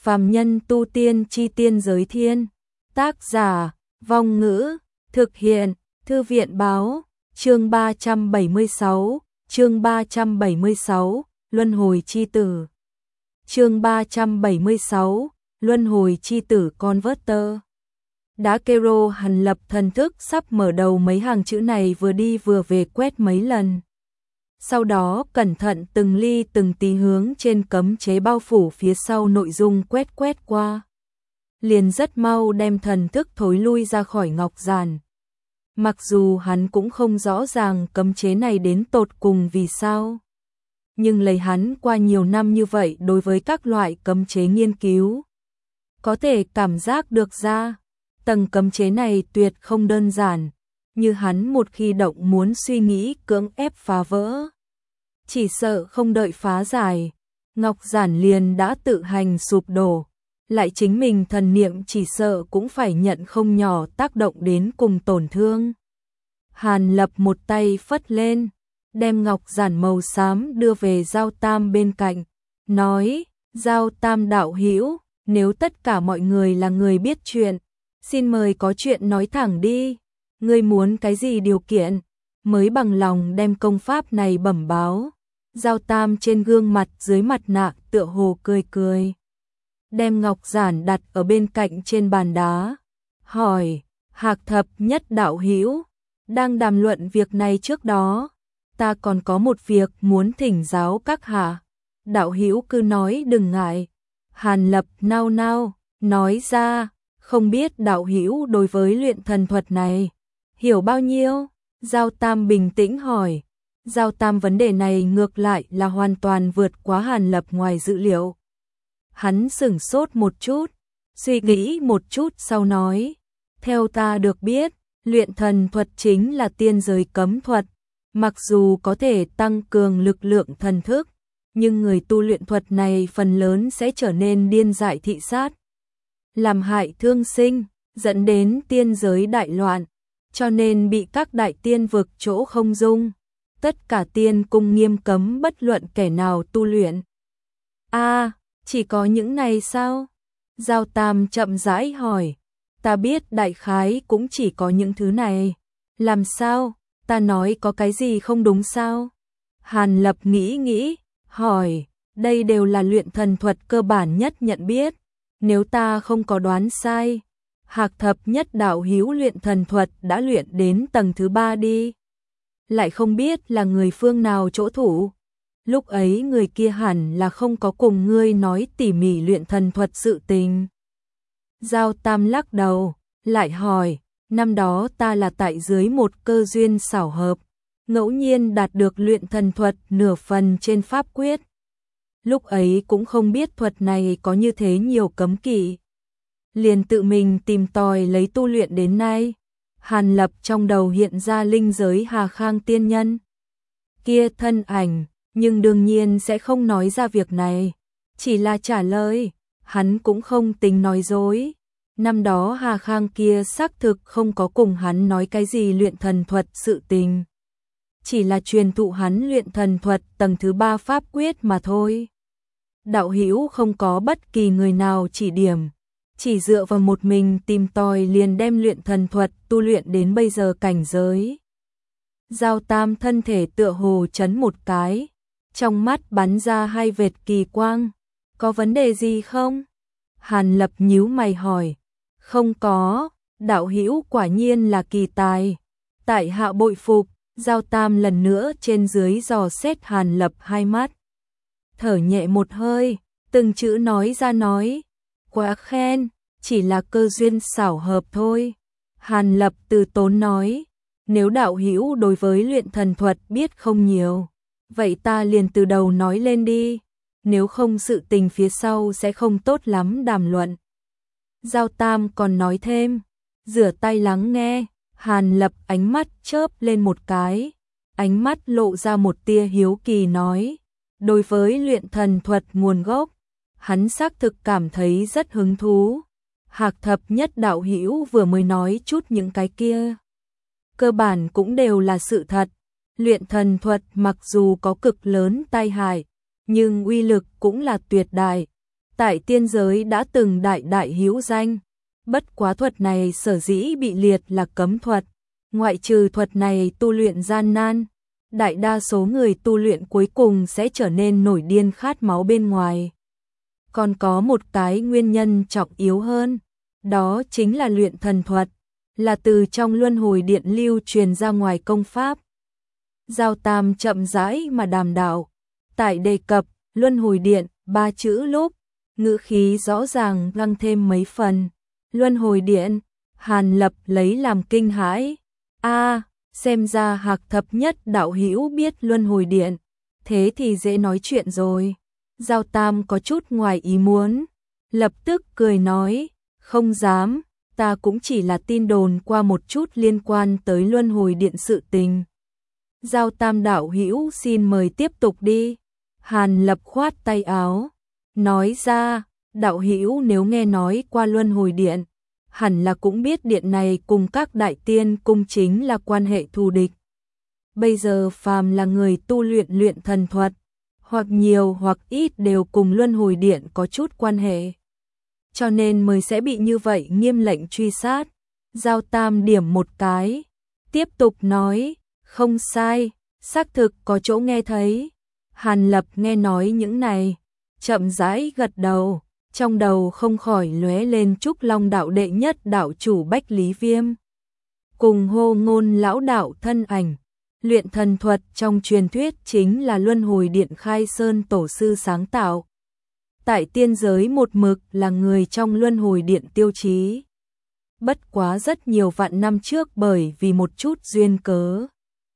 Phàm nhân tu tiên chi tiên giới thiên. Tác giả, Vong Ngữ, thực hiện, Thư viện Báo, chương 376, chương 376, Luân hồi chi tử. Chương 376, Luân hồi chi tử Converter. Đã Kero Hàn Lập thần thức sắp mở đầu mấy hàng chữ này vừa đi vừa về quét mấy lần. Sau đó cẩn thận từng ly từng tí hướng trên cấm chế bao phủ phía sau nội dung quét qua. Liền rất mau đem thần thức thối lui ra khỏi ngọc giản. Mặc dù hắn cũng không rõ ràng cấm chế này đến tột cùng vì sao. Nhưng lấy hắn qua nhiều năm như vậy đối với các loại cấm chế nghiên cứu. Có thể cảm giác được ra, tầng cấm chế này tuyệt không đơn giản. Như hắn một khi động muốn suy nghĩ cưỡng ép phá vỡ. Chỉ sợ không đợi phá giải, ngọc giản liền đã tự hành sụp đổ. Lại chính mình thần niệm chỉ sợ cũng phải nhận không nhỏ tác động đến cùng tổn thương. Hàn Lập một tay phất lên, đem ngọc giản màu xám đưa về Giao Tam bên cạnh, nói, Giao Tam đạo hữu, nếu tất cả mọi người là người biết chuyện, xin mời có chuyện nói thẳng đi, ngươi muốn cái gì điều kiện, mới bằng lòng đem công pháp này bẩm báo. Giao Tam trên gương mặt dưới mặt nạ tựa hồ cười cười. Đem ngọc giản đặt ở bên cạnh trên bàn đá. Hỏi, Hạc Thập Nhất đạo hữu, đang đàm luận việc này trước đó. Ta còn có một việc muốn thỉnh giáo các hạ. Đạo hữu cứ nói đừng ngại. Hàn Lập nao nao, nói ra, không biết đạo hữu đối với luyện thần thuật này hiểu bao nhiêu? Giao Tam bình tĩnh hỏi. Giao Tam vấn đề này ngược lại là hoàn toàn vượt quá Hàn Lập ngoài dự liệu. Hắn sửng sốt một chút, suy nghĩ một chút sau nói, theo ta được biết, luyện thần thuật chính là tiên giới cấm thuật, mặc dù có thể tăng cường lực lượng thần thức, nhưng người tu luyện thuật này phần lớn sẽ trở nên điên dại thị sát, làm hại thương sinh, dẫn đến tiên giới đại loạn, cho nên bị các đại tiên vực chỗ không dung. Tất cả tiên cung nghiêm cấm bất luận kẻ nào tu luyện. Chỉ có những này sao? Giao Tam chậm rãi hỏi. Ta biết đại khái cũng chỉ có những thứ này. Làm sao? Ta nói có cái gì không đúng sao? Hàn Lập nghĩ, hỏi. Đây đều là luyện thần thuật cơ bản nhất nhận biết. Nếu ta không có đoán sai, Hạc Thập Nhất đạo hữu luyện thần thuật đã luyện đến tầng thứ 3 đi. Lại không biết là người phương nào chỗ thủ. Lúc ấy người kia hẳn là không có cùng ngươi nói tỉ mỉ luyện thần thuật sự tình. Giao Tam lắc đầu, lại hỏi, năm đó ta là tại dưới một cơ duyên xảo hợp, ngẫu nhiên đạt được luyện thần thuật nửa phần trên pháp quyết. Lúc ấy cũng không biết thuật này có như thế nhiều cấm kỵ. Liền tự mình tìm tòi lấy tu luyện đến nay. Hàn Lập trong đầu hiện ra linh giới Hà Khang tiên nhân. Kia thân ảnh, nhưng đương nhiên sẽ không nói ra việc này. Chỉ là trả lời, hắn cũng không tính nói dối. Năm đó Hà Khang kia xác thực không có cùng hắn nói cái gì luyện thần thuật sự tình. Chỉ là truyền thụ hắn luyện thần thuật tầng thứ 3 pháp quyết mà thôi. Đạo hữu không có bất kỳ người nào chỉ điểm. Chỉ dựa vào một mình tìm tòi liền đem luyện thần thuật tu luyện đến bây giờ cảnh giới. Giao Tam thân thể tựa hồ chấn một cái, trong mắt bắn ra hai vệt kỳ quang. Có vấn đề gì không? Hàn Lập nhíu mày hỏi. Không có, đạo hữu quả nhiên là kỳ tài. Tại hạ bội phục. Giao Tam lần nữa trên dưới dò xét Hàn Lập hai mắt. Thở nhẹ một hơi, từng chữ nói ra nói. Quá khen, chỉ là cơ duyên xảo hợp thôi. Hàn Lập từ tốn nói, nếu đạo hữu đối với luyện thần thuật biết không nhiều, vậy ta liền từ đầu nói lên đi, nếu không sự tình phía sau sẽ không tốt lắm đàm luận. Giao Tam còn nói thêm, rửa tay lắng nghe. Hàn Lập ánh mắt chớp lên một cái, ánh mắt lộ ra một tia hiếu kỳ nói, đối với luyện thần thuật nguồn gốc, hắn xác thực cảm thấy rất hứng thú. Hạc Thập Nhất đạo hữu vừa mới nói chút những cái kia, cơ bản cũng đều là sự thật. Luyện thần thuật mặc dù có cực lớn tai hại, nhưng uy lực cũng là tuyệt đại. tại tiên giới đã từng đại đại hữu danh. Bất quá thuật này sở dĩ bị liệt là cấm thuật, ngoại trừ thuật này tu luyện gian nan, đại đa số người tu luyện cuối cùng sẽ trở nên nổi điên khát máu bên ngoài. Còn có một cái nguyên nhân trọng yếu hơn, đó chính là luyện thần thuật, là từ trong luân hồi điện lưu truyền ra ngoài công pháp. Giao Tam chậm rãi mà đàm đạo, tại đề cập luân hồi điện 3 chữ lúc, ngữ khí rõ ràng tăng thêm mấy phần. Luân hồi điện, Hàn Lập lấy làm kinh hãi. Xem ra Hạc Thập Nhất đạo hữu biết luân hồi điện, thế thì dễ nói chuyện rồi. Giao Tam có chút ngoài ý muốn, lập tức cười nói, không dám, ta cũng chỉ là tin đồn qua một chút liên quan tới luân hồi điện sự tình. Giao Tam đạo hữu xin mời tiếp tục đi. Hàn Lập khoát tay áo, nói ra, đạo hữu nếu nghe nói qua luân hồi điện, hẳn là cũng biết điện này cùng các đại tiên cung chính là quan hệ thù địch. Bây giờ phàm là người tu luyện thần thuật, hoặc nhiều hoặc ít đều cùng luân hồi điện có chút quan hệ. Cho nên mới sẽ bị như vậy nghiêm lệnh truy sát. Giao Tam điểm một cái, tiếp tục nói, không sai, xác thực có chỗ nghe thấy. Hàn Lập nghe nói những này, chậm rãi gật đầu, trong đầu không khỏi lóe lên Trúc Long đạo đệ nhất đạo chủ Bách Lý Viêm. Cùng Hô Ngôn lão đạo thân ảnh, luyện thần thuật trong truyền thuyết chính là luân hồi điện Khai Sơn tổ sư sáng tạo. Tại tiên giới một mực là người trong luân hồi điện tiêu chí. Bất quá rất nhiều vạn năm trước bởi vì một chút duyên cớ,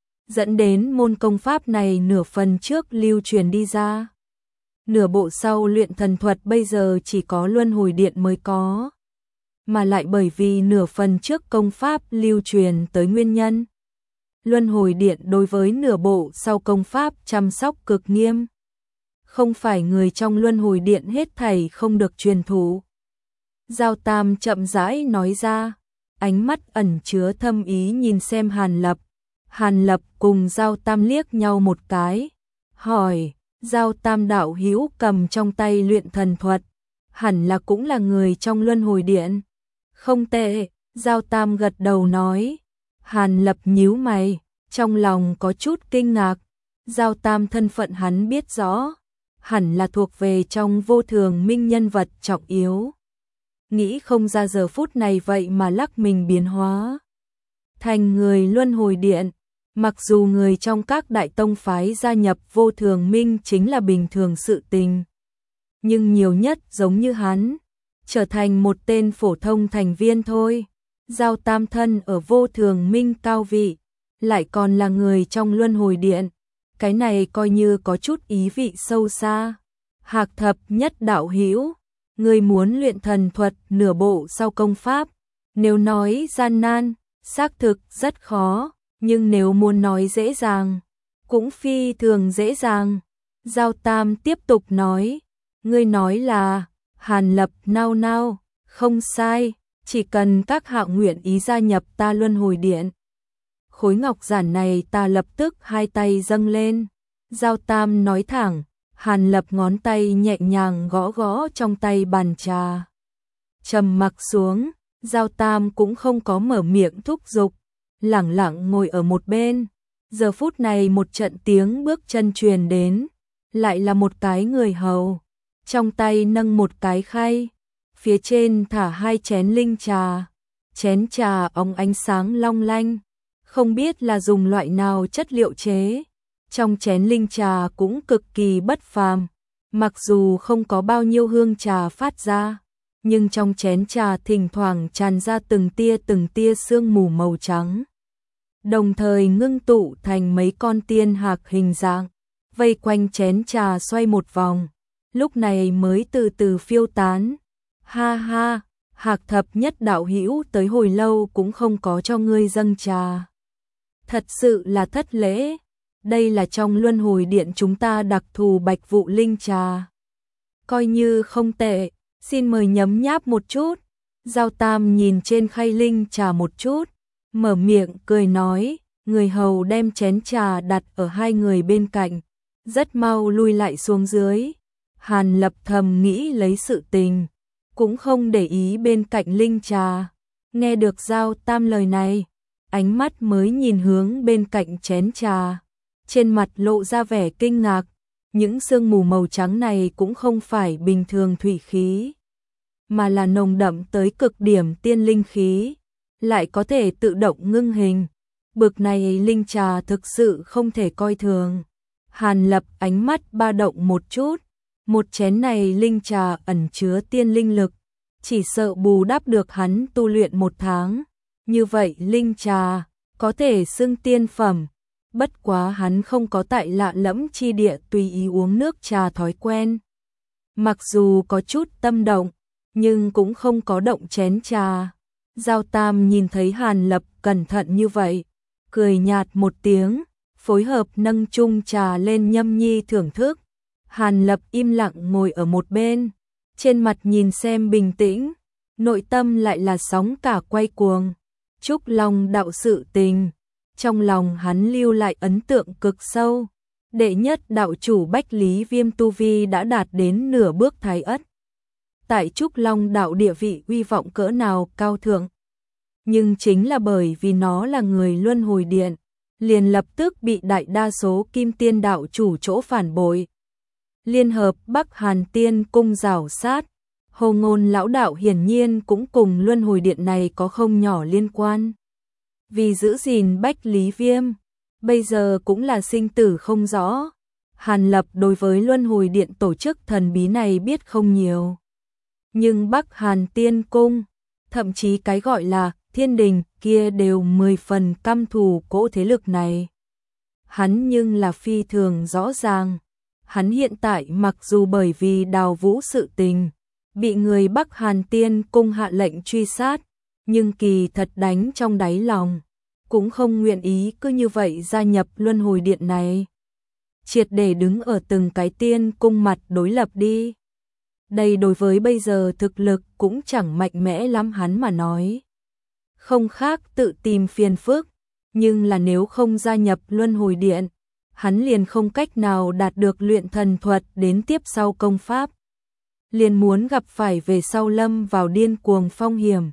dẫn đến môn công pháp này nửa phần trước lưu truyền đi ra. Nửa bộ sau luyện thần thuật bây giờ chỉ có luân hồi điện mới có. Mà lại bởi vì nửa phần trước công pháp lưu truyền tới nguyên nhân, luân hồi điện đối với nửa bộ sau công pháp chăm sóc cực nghiêm. Không phải người trong luân hồi điện hết thảy không được truyền thụ. Giao Tam chậm rãi nói ra, ánh mắt ẩn chứa thâm ý nhìn xem Hàn Lập. Hàn Lập cùng Giao Tam liếc nhau một cái, hỏi, Giao Tam đạo hữu cầm trong tay luyện thần thuật, hẳn là cũng là người trong luân hồi điện. Không tệ, Giao Tam gật đầu nói. Hàn Lập nhíu mày, trong lòng có chút kinh ngạc. Giao Tam thân phận hắn biết rõ, hẳn là thuộc về trong vô thường minh nhân vật trọng yếu. Nghĩ không ra giờ phút này vậy mà lắc mình biến hóa thành người luân hồi điện. Mặc dù người trong các đại tông phái gia nhập vô thường minh chính là bình thường sự tình, nhưng nhiều nhất giống như hắn, trở thành một tên phổ thông thành viên thôi. Giao Tam thân ở vô thường minh cao vị, lại còn là người trong luân hồi điện, cái này coi như có chút ý vị sâu xa. Hạc Thập Nhất đạo hữu, người muốn luyện thần thuật nửa bộ sau công pháp, nếu nói gian nan, xác thực rất khó, nhưng nếu muốn nói dễ dàng, cũng phi thường dễ dàng. Giao Tam tiếp tục nói, ngươi nói là, Hàn Lập nao nao, không sai, chỉ cần các hạ nguyện ý gia nhập ta luân hồi điện. Khối ngọc giản này ta lập tức hai tay dâng lên. Giao Tam nói thẳng, Hàn Lập ngón tay nhẹ nhàng gõ gõ trong tay bàn trà. Trầm mặc xuống, Giao Tam cũng không có mở miệng thúc giục, lẳng lặng ngồi ở một bên. Giờ phút này một trận tiếng bước chân truyền đến, lại là một cái người hầu, trong tay nâng một cái khay, phía trên thả hai chén linh trà. Chén trà óng ánh sáng long lanh, không biết là dùng loại nào chất liệu chế. Trong chén linh trà cũng cực kỳ bất phàm, mặc dù không có bao nhiêu hương trà phát ra, nhưng trong chén trà thỉnh thoảng tràn ra từng tia sương mù màu trắng, đồng thời ngưng tụ thành mấy con tiên hạc hình dạng, vây quanh chén trà xoay một vòng, lúc này mới từ từ phiêu tán. Ha ha, Hạc Thập Nhất đạo hữu tới hồi lâu cũng không có cho ngươi dâng trà. Thật sự là thất lễ, đây là trong luân hồi điện chúng ta đặc thù bạch vụ linh trà. Coi như không tệ, xin mời nhấm nháp một chút. Giao Tam nhìn trên khay linh trà một chút, mở miệng cười nói, người hầu đem chén trà đặt ở hai người bên cạnh, rất mau lui lại xuống dưới. Hàn Lập thầm nghĩ lấy sự tình, cũng không để ý bên cạnh linh trà. Nghe được Giao Tam lời này, ánh mắt mới nhìn hướng bên cạnh chén trà, trên mặt lộ ra vẻ kinh ngạc, những sương mù màu trắng này cũng không phải bình thường thủy khí, mà là nồng đậm tới cực điểm tiên linh khí, lại có thể tự động ngưng hình. Bực này linh trà thực sự không thể coi thường. Hàn Lập ánh mắt ba động một chút, một chén này linh trà ẩn chứa tiên linh lực, chỉ sợ bù đắp được hắn tu luyện 1 tháng. Như vậy linh trà có thể xưng tiên phẩm, bất quá hắn không có tại lạ lẫm chi địa tùy ý uống nước trà thói quen. Mặc dù có chút tâm động, nhưng cũng không có động chén trà. Giao Tam nhìn thấy Hàn Lập cẩn thận như vậy, cười nhạt một tiếng, phối hợp nâng chung trà lên nhâm nhi thưởng thức. Hàn Lập im lặng ngồi ở một bên, trên mặt nhìn xem bình tĩnh, nội tâm lại là sóng cả quay cuồng. Trúc Long đạo sự tình, trong lòng hắn lưu lại ấn tượng cực sâu. Đệ nhất đạo chủ Bách Lý Viêm tu vi đã đạt đến nửa bước thái ất. Tại Trúc Long đạo địa vị uy vọng cỡ nào cao thượng. Nhưng chính là bởi vì nó là người luân hồi điện, liền lập tức bị đại đa số kim tiên đạo chủ chỗ phản bội. Liên hợp Bắc Hàn Tiên cung rảo sát, Hồ Ngôn lão đạo hiển nhiên cũng cùng luân hồi điện này có không nhỏ liên quan. Vì giữ gìn Bách Lý Viêm, bây giờ cũng là sinh tử không rõ. Hàn Lập đối với luân hồi điện tổ chức thần bí này biết không nhiều. Nhưng Bắc Hàn Tiên cung, thậm chí cái gọi là Thiên Đình kia đều 10 phần căm thù cỗ thế lực này. Hắn nhưng là phi thường rõ ràng. Hắn hiện tại mặc dù bởi vì Đào Vũ sự tình, bị người Bắc Hàn Tiên cung hạ lệnh truy sát, nhưng kỳ thật đánh trong đáy lòng, cũng không nguyện ý cứ như vậy gia nhập luân hồi điện này. Triệt để đứng ở từng cái tiên cung mặt đối lập đi. Đây đối với bây giờ thực lực cũng chẳng mạnh mẽ lắm hắn mà nói. Không khác tự tìm phiền phức, nhưng là nếu không gia nhập luân hồi điện, hắn liền không cách nào đạt được luyện thần thuật đến tiếp sau công pháp. Liền muốn gặp phải về sau lâm vào điên cuồng phong hiểm.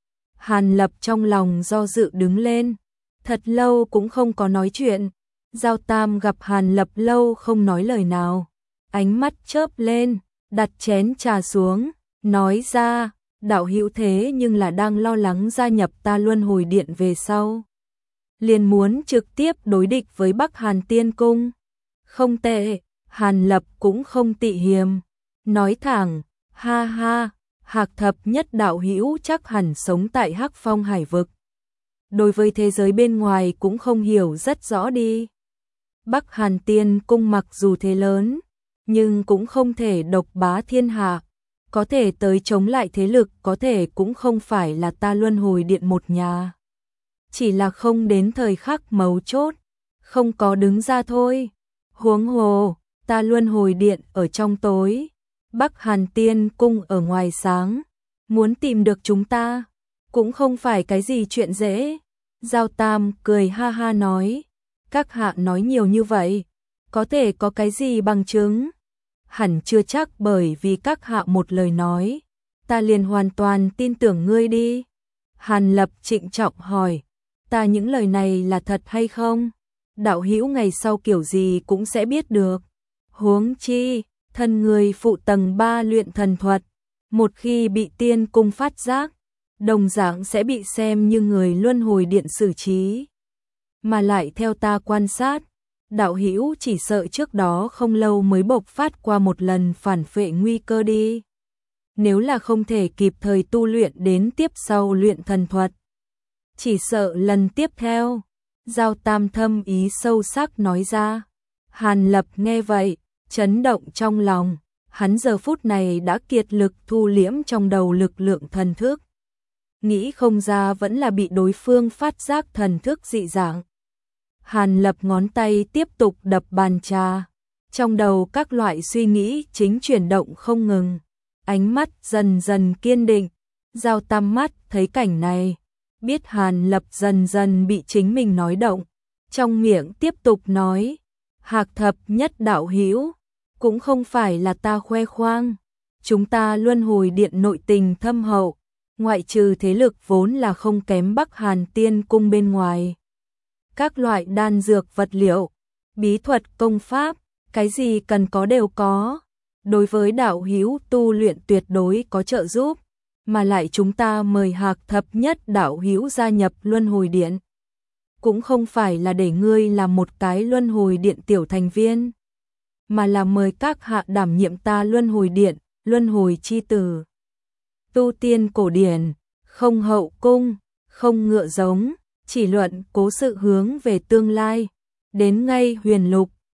Hàn Lập trong lòng do dự đứng lên, thật lâu cũng không có nói chuyện. Giao Tam gặp Hàn Lập lâu không nói lời nào, ánh mắt chớp lên, đặt chén trà xuống, nói ra, đạo hữu thế nhưng là đang lo lắng gia nhập ta luân hồi điện về sau. Liền muốn trực tiếp đối địch với Bắc Hàn Tiên cung. Không tệ, Hàn Lập cũng không tị hiềm, nói thẳng, ha ha, Hạc thập nhất đạo hữu chắc hẳn sống tại Hắc Phong Hải vực. Đối với thế giới bên ngoài cũng không hiểu rất rõ đi. Bắc Hàn Tiên cung mặc dù thế lớn, nhưng cũng không thể độc bá thiên hạ. Có thể tới chống lại thế lực có thể cũng không phải là ta luân hồi điện một nhà. Chỉ là không đến thời khắc mấu chốt, không có đứng ra thôi. Huống hồ, ta luân hồi điện ở trong tối, Bắc Hàn Tiên cung ở ngoài sáng. Muốn tìm được chúng ta, cũng không phải cái gì chuyện dễ. Giao Tam cười ha ha nói, các hạ nói nhiều như vậy, có thể có cái gì bằng chứng? Hẳn chưa chắc bởi vì các hạ một lời nói, ta liền hoàn toàn tin tưởng ngươi đi. Hàn Lập trịnh trọng hỏi, ta những lời này là thật hay không? Đạo hữu ngày sau kiểu gì cũng sẽ biết được. Huống chi, thân người phụ tầng 3 luyện thần thuật, một khi bị tiên cung phát giác, đồng dạng sẽ bị xem như người luân hồi điện xử trí. Mà lại theo ta quan sát, đạo hữu chỉ sợ trước đó không lâu mới bộc phát qua một lần phản phệ nguy cơ đi. Nếu là không thể kịp thời tu luyện đến tiếp sau luyện thần thuật, chỉ sợ lần tiếp theo. Giao Tam thâm ý sâu sắc nói ra. Hàn Lập nghe vậy, chấn động trong lòng. Hắn giờ phút này đã kiệt lực thu liễm trong đầu lực lượng thần thức. Nghĩ không ra vẫn là bị đối phương phát giác thần thức dị dạng. Hàn Lập ngón tay tiếp tục đập bàn trà. Trong đầu các loại suy nghĩ chính chuyển động không ngừng. Ánh mắt dần dần kiên định. Giao Tam mắt thấy cảnh này, biết Hàn Lập dần dần bị chính mình nói động. Trong miệng tiếp tục nói, Hạc thập nhất đạo hữu, cũng không phải là ta khoe khoang. Chúng ta luân hồi điện nội tình thâm hậu, ngoại trừ thế lực vốn là không kém Bắc Hàn Tiên Cung bên ngoài. Các loại đan dược vật liệu, bí thuật công pháp, cái gì cần có đều có. Đối với đạo hữu tu luyện tuyệt đối có trợ giúp, mà lại chúng ta mời Hạc Thập Nhất đạo hữu gia nhập luân hồi điện. Cũng không phải là để ngươi làm một cái luân hồi điện tiểu thành viên, mà là mời các hạ đảm nhiệm ta luân hồi điện, luân hồi chi tử. Tu tiên cổ điển, không hậu cung, không ngựa giống, chỉ luận cố sự hướng về tương lai. Đến ngay huyền lục,